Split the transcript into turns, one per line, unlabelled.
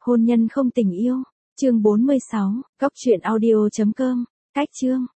Hôn nhân không tình yêu. Chương 46, Cốc truyện audio.com. Cách chương.